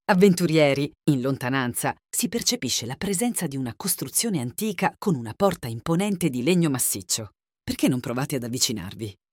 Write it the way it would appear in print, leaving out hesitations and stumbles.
Avventurieri, in lontananza, si percepisce la presenza di una costruzione antica con una porta imponente di legno massiccio. Perché non provate ad avvicinarvi?